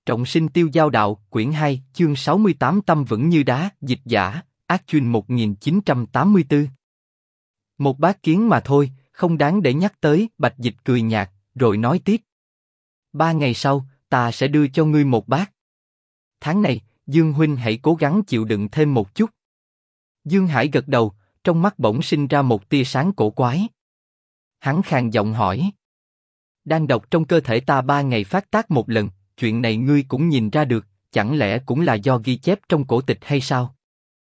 Trọng sinh tiêu giao đạo, quyển 2, chương 68 tâm vững như đá, dịch giả, Ác Chuyên 1984. Một bát kiến mà thôi, không đáng để nhắc tới, Bạch Dịch cười nhạt, rồi nói tiếp. 3 ngày sau, ta sẽ đưa cho ngươi một bát. Tháng này, Dương huynh hãy cố gắng chịu đựng thêm một chút. Dương Hải gật đầu, trong mắt bỗng sinh ra một tia sáng cổ quái. Hắn khàn giọng hỏi. Đan độc trong cơ thể ta 3 ngày phát tác một lần, chuyện này ngươi cũng nhìn ra được, chẳng lẽ cũng là do ghi chép trong cổ tịch hay sao?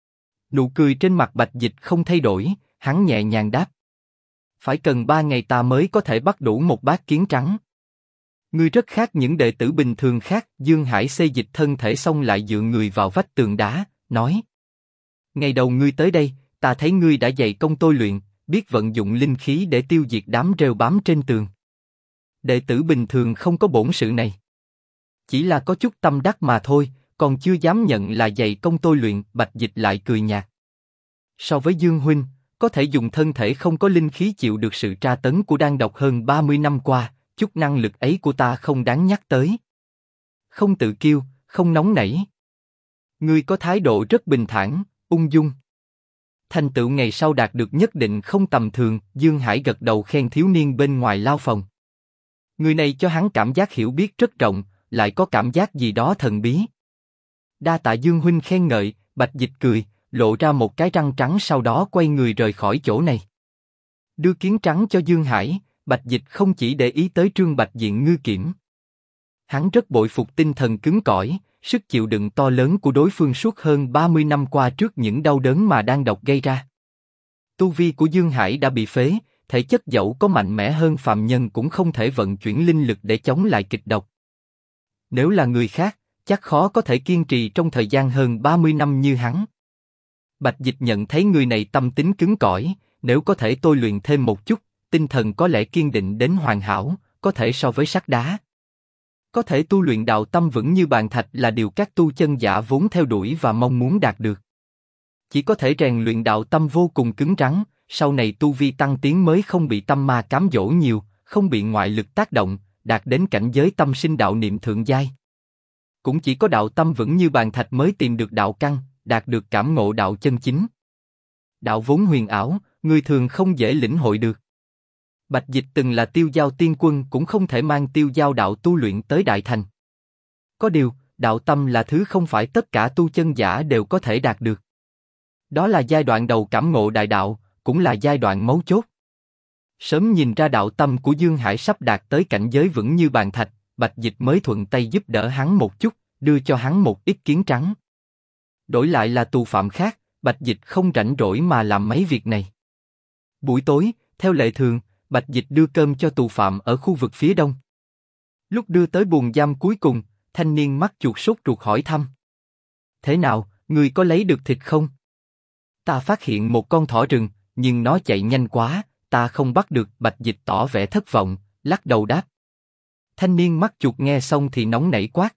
Nụ cười trên mặt Bạch Dịch không thay đổi, hắn nhẹ nhàng đáp. Phải cần 3 ngày ta mới có thể bắt đủ một bát kiến trắng. Ngươi rất khác những đệ tử bình thường khác. Dương Hải xê dịch thân thể xong lại dựa người vào vách tường đá, nói. Ngày đầu ngươi tới đây, ta thấy ngươi đã dày công tôi luyện, biết vận dụng linh khí để tiêu diệt đám rêu bám trên tường. Đệ tử bình thường không có bổn sự này. Chỉ là có chút tâm đắc mà thôi, còn chưa dám nhận là dày công tôi luyện. Bạch Dịch lại cười nhạt. So với Dương huynh, có thể dùng thân thể không có linh khí chịu được sự tra tấn của đan độc hơn 30 năm qua, chút năng lực ấy của ta không đáng nhắc tới. Không tự kiêu, không nóng nảy. Ngươi có thái độ rất bình thản, ung dung. Thành tựu ngày sau đạt được nhất định không tầm thường. Dương Hải gật đầu khen thiếu niên bên ngoài lao phòng. Người này cho hắn cảm giác hiểu biết rất rộng, lại có cảm giác gì đó thần bí. Đa tạ Dương huynh khen ngợi. Bạch Dịch cười, lộ ra một cái răng trắng, sau đó quay người rời khỏi chỗ này. Đưa kiến trắng cho Dương Hải, Bạch Dịch không chỉ để ý tới Trương Bạch Diện Ngư Kiểm. Hắn rất bội phục tinh thần cứng cỏi, sức chịu đựng to lớn của đối phương suốt hơn 30 năm qua trước những đau đớn mà đan độc gây ra. Tu vi của Dương Hải đã bị phế, thể chất dẫu có mạnh mẽ hơn phàm nhân cũng không thể vận chuyển linh lực để chống lại kịch độc. Nếu là người khác, chắc khó có thể kiên trì trong thời gian hơn 30 năm như hắn. Bạch Dịch nhận thấy người này tâm tính cứng cỏi, nếu có thể tôi luyện thêm một chút, tinh thần có lẽ kiên định đến hoàn hảo, có thể so với sắt đá. Có thể tu luyện đạo tâm vững như bàn thạch là điều các tu chân giả vốn theo đuổi và mong muốn đạt được. Chỉ có thể rèn luyện đạo tâm vô cùng cứng rắn, sau này tu vi tăng tiến mới không bị tâm ma cám dỗ nhiều, không bị ngoại lực tác động, đạt đến cảnh giới tâm sinh đạo niệm thượng giai. Cũng chỉ có đạo tâm vững như bàn thạch mới tìm được đạo căn, đạt được cảm ngộ đạo chân chính. Đạo vốn huyền ảo, người thường không dễ lĩnh hội được. Bạch Dịch từng là tiêu giao tiên quân cũng không thể mang tiêu giao đạo tu luyện tới đại thành. Có điều, đạo tâm là thứ không phải tất cả tu chân giả đều có thể đạt được. Đó là giai đoạn đầu cảm ngộ đại đạo, cũng là giai đoạn mấu chốt. Sớm nhìn ra đạo tâm của Dương Hải sắp đạt tới cảnh giới vững như bàn thạch, Bạch Dịch mới thuận tay giúp đỡ hắn một chút, đưa cho hắn một ít kiến trắng. Đổi lại là tù phạm khác, Bạch Dịch không rảnh rỗi mà làm mấy việc này. Buổi tối, theo lệ thường, Bạch Dịch đưa cơm cho tù phạm ở khu vực phía đông. Lúc đưa tới buồng giam cuối cùng, thanh niên mắt chuột sốt ruột hỏi thăm. Thế nào, ngươi có lấy được thịt không? Ta phát hiện một con thỏ rừng, nhưng nó chạy nhanh quá, ta không bắt được. Bạch Dịch tỏ vẻ thất vọng, lắc đầu đáp. Thanh niên mắt chuột nghe xong thì nóng nảy quát.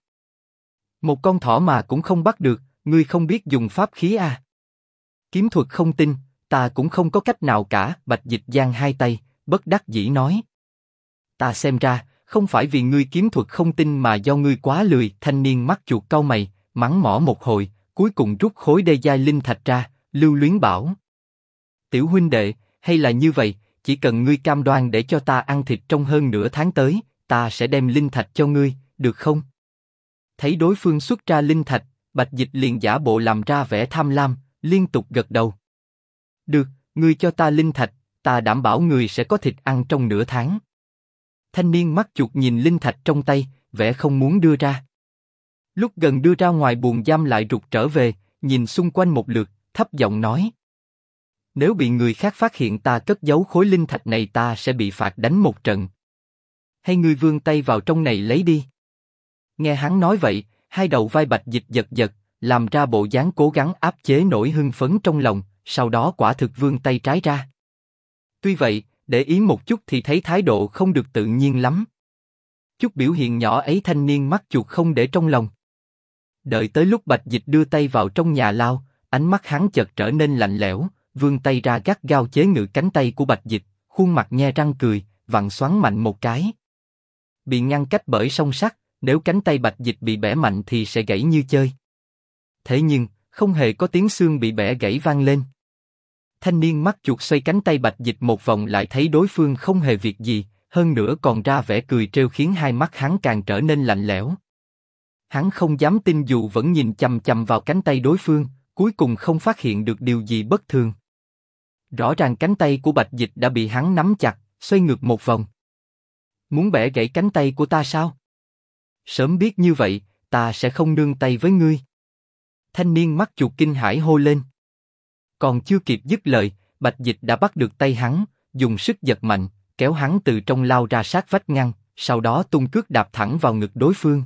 Một con thỏ mà cũng không bắt được, ngươi không biết dùng pháp khí à? Kiếm thuật không tin, ta cũng không có cách nào cả. Bạch Dịch giang hai tay, bất đắc dĩ nói. Ta xem ra, không phải vì ngươi kiếm thuật không tin mà do ngươi quá lười. Thanh niên mắt chuột cau mày, mắng mỏ một hồi, cuối cùng rút khối đê giai linh thạch ra, lưu luyến bảo. Tiểu huynh đệ, hay là như vậy, chỉ cần ngươi cam đoan để cho ta ăn thịt trong hơn nửa tháng tới, ta sẽ đem linh thạch cho ngươi, được không? Thấy đối phương xuất ra linh thạch, Bạch Dịch liền giả bộ làm ra vẻ tham lam, liên tục gật đầu. Được, ngươi cho ta linh thạch, ta đảm bảo ngươi sẽ có thịt ăn trong nửa tháng. Thanh niên mắt chuột nhìn linh thạch trong tay, vẻ không muốn đưa ra. Lúc gần đưa ra ngoài buồng giam lại rụt trở về, nhìn xung quanh một lượt, thấp giọng nói. Nếu bị người khác phát hiện ta cất giấu khối linh thạch này ta sẽ bị phạt đánh một trận. Hay ngươi vươn tay vào trong này lấy đi. Nghe hắn nói vậy, hai đầu vai Bạch Dịch giật giật, làm ra bộ dáng cố gắng áp chế nỗi hưng phấn trong lòng, sau đó quả thực vươn tay trái ra. Tuy vậy, để ý một chút thì thấy thái độ không được tự nhiên lắm. Chút biểu hiện nhỏ ấy thanh niên mắt chuột không để trong lòng. Đợi tới lúc Bạch Dịch đưa tay vào trong nhà lao, ánh mắt hắn chợt trở nên lạnh lẽo, vươn tay ra gắt gao chế ngự cánh tay của Bạch Dịch, khuôn mặt nhe răng cười, vặn xoắn mạnh một cái. Bị ngăn cách bởi song sắt, Nếu cánh tay Bạch Dịch bị bẻ mạnh thì sẽ gãy như chơi. Thế nhưng, không hề có tiếng xương bị bẻ gãy vang lên. Thanh niên mắt chuột xoay cánh tay Bạch Dịch một vòng lại thấy đối phương không hề việc gì, hơn nữa còn ra vẻ cười trêu khiến hai mắt hắn càng trở nên lạnh lẽo. Hắn không dám tin dù vẫn nhìn chằm chằm vào cánh tay đối phương, cuối cùng không phát hiện được điều gì bất thường. Rõ ràng cánh tay của Bạch Dịch đã bị hắn nắm chặt, xoay ngược một vòng. Muốn bẻ gãy cánh tay của ta sao? Sớm biết như vậy, ta sẽ không nương tay với ngươi. Thanh niên mắt chuột kinh hãi hô lên. Còn chưa kịp dứt lời, Bạch Dịch đã bắt được tay hắn, dùng sức giật mạnh, kéo hắn từ trong lao ra sát vách ngăn, sau đó tung cước đạp thẳng vào ngực đối phương.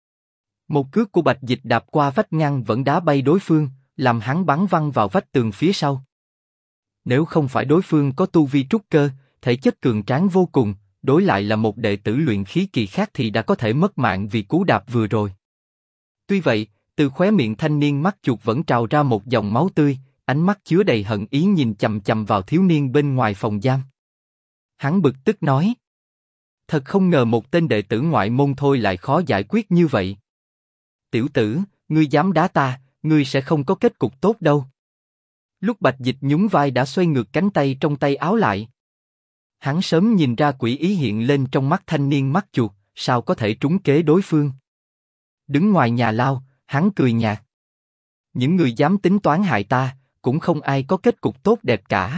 Một cước của Bạch Dịch đạp qua vách ngăn vẫn đá bay đối phương, làm hắn bắn văng vào vách tường phía sau. Nếu không phải đối phương có tu vi trúc cơ, thể chất cường tráng vô cùng, đối lại là một đệ tử luyện khí kỳ khác thì đã có thể mất mạng vì cú đạp vừa rồi. Tuy vậy, từ khóe miệng thanh niên mắt chuột vẫn trào ra một dòng máu tươi, ánh mắt chứa đầy hận ý nhìn chằm chằm vào thiếu niên bên ngoài phòng giam. Hắn bực tức nói: thật không ngờ một tên đệ tử ngoại môn thôi lại khó giải quyết như vậy. Tiểu tử, ngươi dám đá ta, ngươi sẽ không có kết cục tốt đâu. Lúc Bạch Dịch nhún vai đã xoay ngược cánh tay trong tay áo lại. Hắn sớm nhìn ra quỷ ý hiện lên trong mắt thanh niên mắt chuột, sao có thể trúng kế đối phương. Đứng ngoài nhà lao, hắn cười nhạt. Những người dám tính toán hại ta, cũng không ai có kết cục tốt đẹp cả.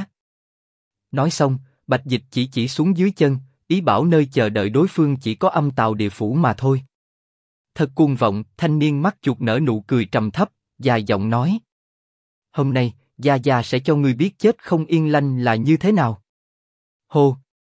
Nói xong, Bạch Dịch chỉ xuống dưới chân, ý bảo nơi chờ đợi đối phương chỉ có âm tào địa phủ mà thôi. Thật cuồng vọng, thanh niên mắt chuột nở nụ cười trầm thấp, dài giọng nói: hôm nay, Gia Gia sẽ cho ngươi biết chết không yên lành là như thế nào. Hô!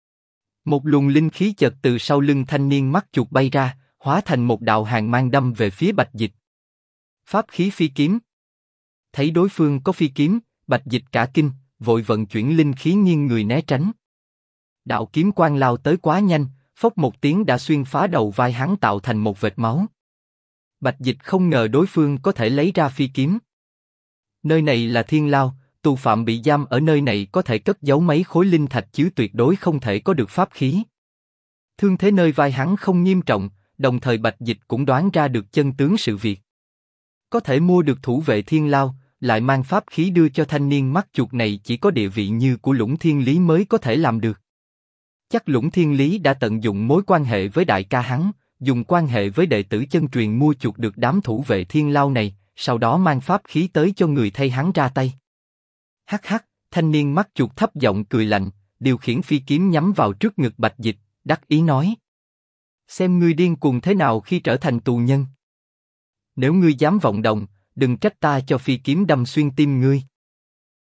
Một luồng linh khí chợt từ sau lưng thanh niên mắt chuột bay ra, hóa thành một đạo hàn mang đâm về phía Bạch Dịch. Pháp khí phi kiếm. Thấy đối phương có phi kiếm, Bạch Dịch cả kinh, vội vận chuyển linh khí nghiêng người né tránh. Đạo kiếm quang lao tới quá nhanh, phốc một tiếng đã xuyên phá đầu vai hắn tạo thành một vệt máu. Bạch Dịch không ngờ đối phương có thể lấy ra phi kiếm. Nơi này là Thiên Lao, tù phạm bị giam ở nơi này có thể cất giấu mấy khối linh thạch chứ tuyệt đối không thể có được pháp khí. Thương thế nơi vai hắn không nghiêm trọng, đồng thời Bạch Dịch cũng đoán ra được chân tướng sự việc. Có thể mua được thủ vệ Thiên Lao, lại mang pháp khí đưa cho thanh niên mắt chuột này chỉ có địa vị như của Lũng Thiên Lý mới có thể làm được. Chắc Lũng Thiên Lý đã tận dụng mối quan hệ với đại ca hắn, dùng quan hệ với đệ tử chân truyền mua chuộc được đám thủ vệ Thiên Lao này, sau đó mang pháp khí tới cho người thay hắn ra tay. Hắc hắc, thanh niên mắt chuột thấp giọng cười lạnh, điều khiển phi kiếm nhắm vào trước ngực Bạch Dịch, đắc ý nói: xem ngươi điên cuồng thế nào khi trở thành tù nhân. Nếu ngươi dám vọng động, đừng trách ta cho phi kiếm đâm xuyên tim ngươi.